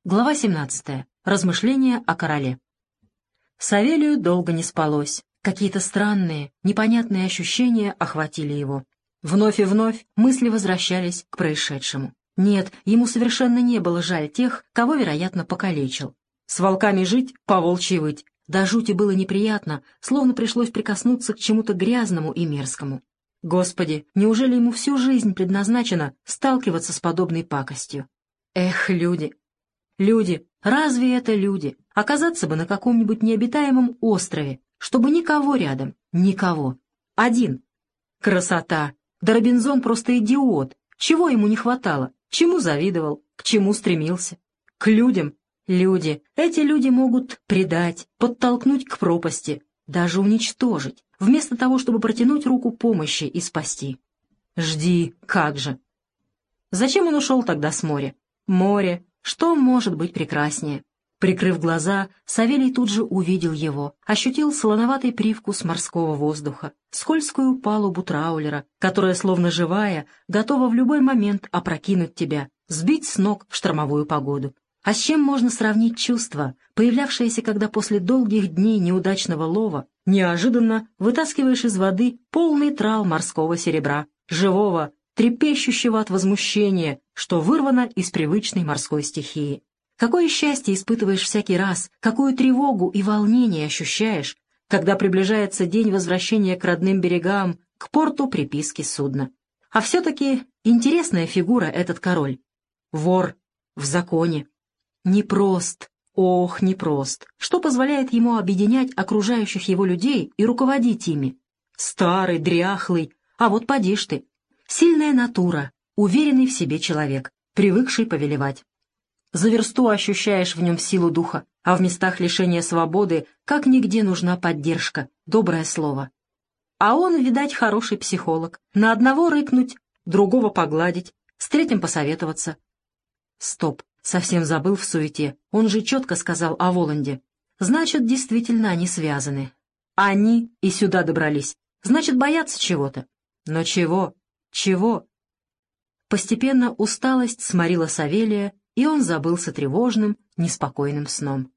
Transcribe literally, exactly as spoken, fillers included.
Глава семнадцатая. Размышления о короле. Савелию долго не спалось. Какие-то странные, непонятные ощущения охватили его. Вновь и вновь мысли возвращались к происшедшему. Нет, ему совершенно не было жаль тех, кого, вероятно, покалечил. С волками жить, по волчьи выть. До жути было неприятно, словно пришлось прикоснуться к чему-то грязному и мерзкому. Господи, неужели ему всю жизнь предназначено сталкиваться с подобной пакостью? Эх, люди! Люди, разве это люди? Оказаться бы на каком-нибудь необитаемом острове, чтобы никого рядом, никого. Один. Красота! Да Робинзон просто идиот. Чего ему не хватало? Чему завидовал? К чему стремился? К людям. Люди. Эти люди могут предать, подтолкнуть к пропасти, даже уничтожить, вместо того, чтобы протянуть руку помощи и спасти. Жди, как же! Зачем он ушел тогда с моря? Море. Что может быть прекраснее? Прикрыв глаза, Савелий тут же увидел его, ощутил солоноватый привкус морского воздуха, скользкую палубу траулера, которая, словно живая, готова в любой момент опрокинуть тебя, сбить с ног в штормовую погоду. А с чем можно сравнить чувство, появлявшееся, когда после долгих дней неудачного лова неожиданно вытаскиваешь из воды полный трал морского серебра, живого, трепещущего от возмущения, что вырвано из привычной морской стихии. Какое счастье испытываешь всякий раз, какую тревогу и волнение ощущаешь, когда приближается день возвращения к родным берегам, к порту приписки судна. А все-таки интересная фигура этот король. Вор в законе. Непрост, ох, непрост. Что позволяет ему объединять окружающих его людей и руководить ими? Старый, дряхлый, а вот поди ж ты. Сильная натура, уверенный в себе человек, привыкший повелевать. За версту ощущаешь в нем силу духа, а в местах лишения свободы как нигде нужна поддержка, доброе слово. А он, видать, хороший психолог. На одного рыкнуть, другого погладить, с третьим посоветоваться. Стоп, совсем забыл в суете. Он же четко сказал о Воланде. Значит, действительно они связаны. Они и сюда добрались. Значит, боятся чего-то. Но чего? Чего? Постепенно усталость сморила Савелия, и он забылся тревожным, неспокойным сном.